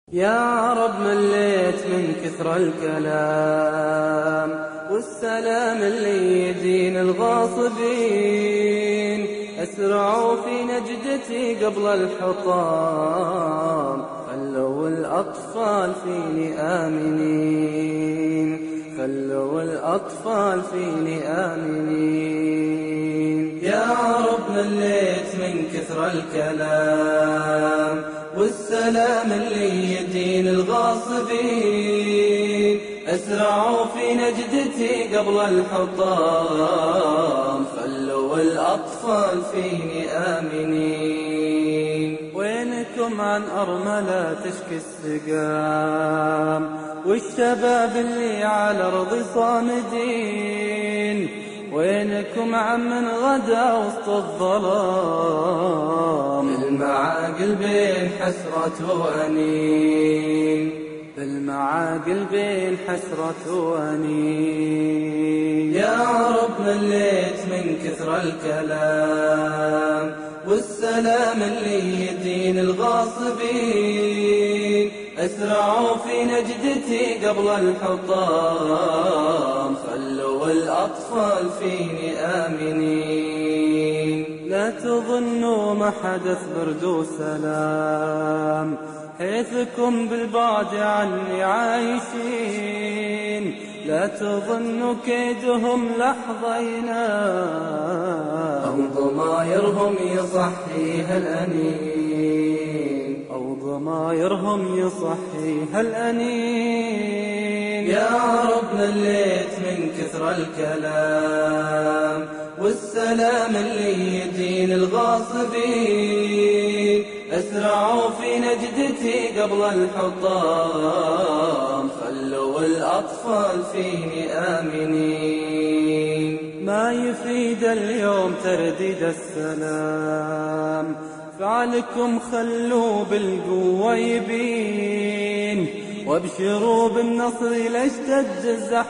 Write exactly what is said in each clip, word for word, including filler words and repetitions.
يا رب مليت من كثر الكلام والسلام اللي يدين الغاصبين، أسرعوا في نجدتي قبل الحطام، خلوا الأطفال فيني آمنين، خلوا الأطفال فيني آمنين. يا رب مليت من كثر الكلام والسلام اللي يدين الغاصبين، أسرعوا في نجدتي قبل الحطام، خلوا الأطفال فيني آمنين. وينكم عن أرملة تشكي السقام والشباب اللي على أرض صامدين؟ وينكم عن من غدا وسط الظلام، بالمعاقل بين حسرة وأنين، بالمعاقل بين حسرة وأنين. يا رب مليت من كثر الكلام والسلام اللي يدين الغاصبين، أسرعوا في نجدتي قبل الحطام، خلوا الأطفال فيني آمنين. لا تظنوا ما حدث برد وسلام، حيثكم بالبعد عني عايشين. لا تظنوا كيدهم لحظة ينام، أو ضمايرهم يصحيها الأنين، أو ضمايرهم يصحيها الأنين. يا رب مليت من كثر الكلام والسلام اللي يدين الغاصبين، أسرعوا في نجدتي قبل الحطام، خلوا الأطفال فيني آمنين. ما يفيد اليوم ترديد السلام، فعلكم خلوا بالقوة يبين، وابشروا بالنصر لاشتد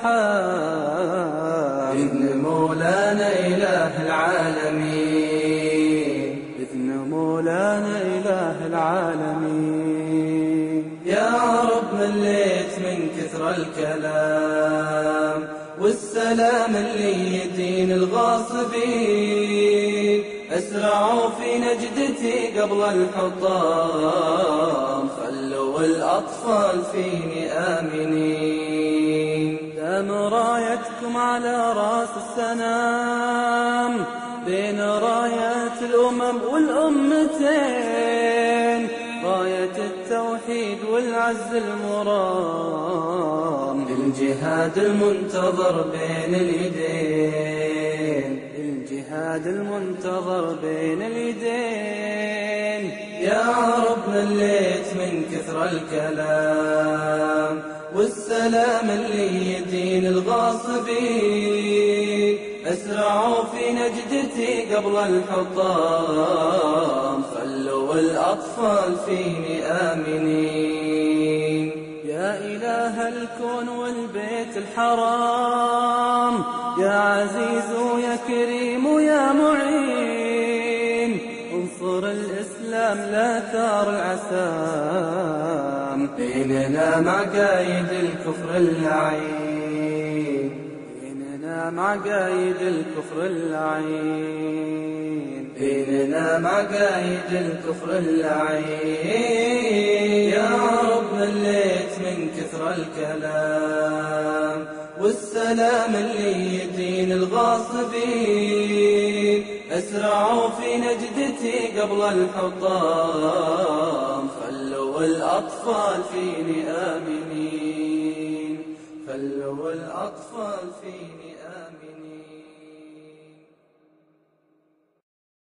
الزحام، بإذن مولانا إله العالمين، بإذن مولانا إله العالمين. يا رب مليت من كثر الكلام والسلام اللي يدين الغاصبين، أسرعوا في نجدتي قبل الحطام، خلوا الأطفال فيني آمنين. دام رايتكم على راس السنام بين رايات الأمم والأمتين، راية التوحيد والعز المرام، الجهاد المنتظر بين اليدين، الجهاد المنتظر بين اليدين. يا رب مليت من كثر الكلام والسلام اللي يدين الغاصبين، أسرعوا في نجدتي قبل الحطام، خلوا الأطفال فيني آمنين. يا إله الكون والبيت الحرام، يا عزيز يا كريم يا معين، انصر الإسلام لا ثار العسام، بيننا مع قايد الكفر اللعين، بيننا مع قايد الكفر اللعين، بيننا مع قايد الكفر اللعين. يا رب مليت من كثر الكلام والسلام اللي يدين الغاصبين، أسرعوا في نجدتي قبل الحطام، خلوا الأطفال فيني آمنين، خلوا الأطفال فيني آمنين.